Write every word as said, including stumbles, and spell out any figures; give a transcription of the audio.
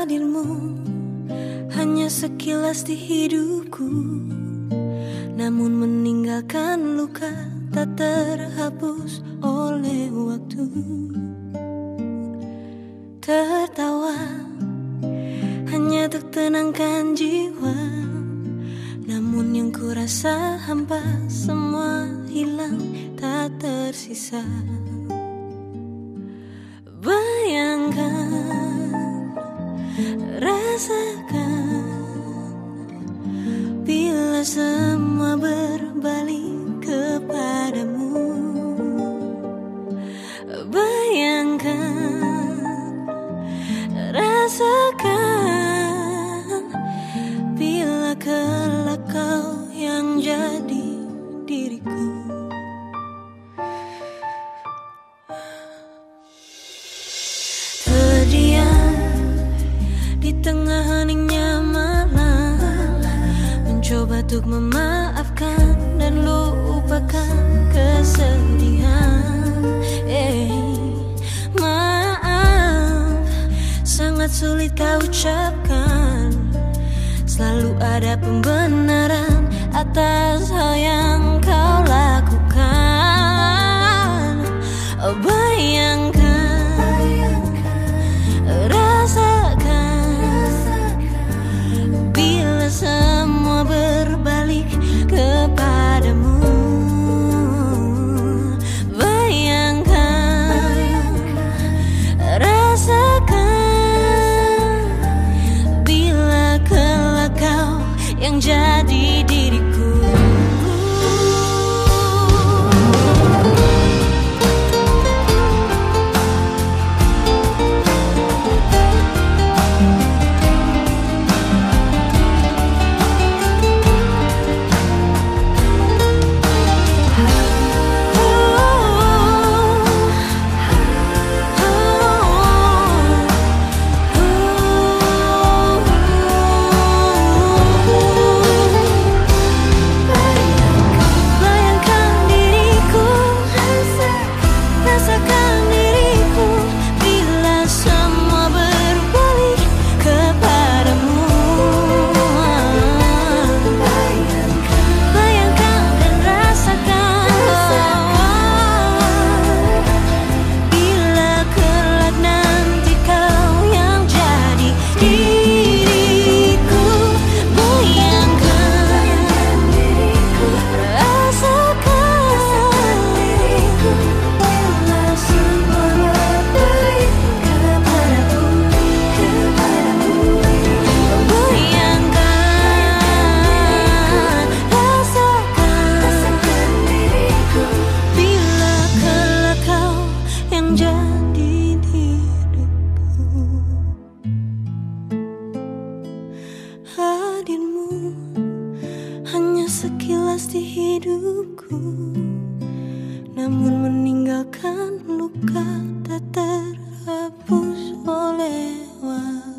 Hadirmu hanya sekilas di hidupku, namun meninggalkan luka tak terhapus oleh waktu. Tertawa hanya untuk tenangkan jiwa, namun yang ku rasa hampa, semua hilang tak tersisa. Bayangkan, rasakan, bila semua berbalik kepadamu. Bayangkan, rasakan, bila kelak kau yang jadi diriku. Terdiam di tengah heningnya malam, mencoba untuk memaafkan dan lupakan kesedihan. Eh, maaf, sangat sulit kau ucapkan. Selalu ada pembenaran atas hal yang kau lakukan. Oh, bayangkan, semua berbalik kepadamu. Bayangkan, rasakan, bila kelak kau yang jadi diriku. Hadirmu hanya sekilas di hidupku, namun meninggalkan luka tak terhapus oleh waktu.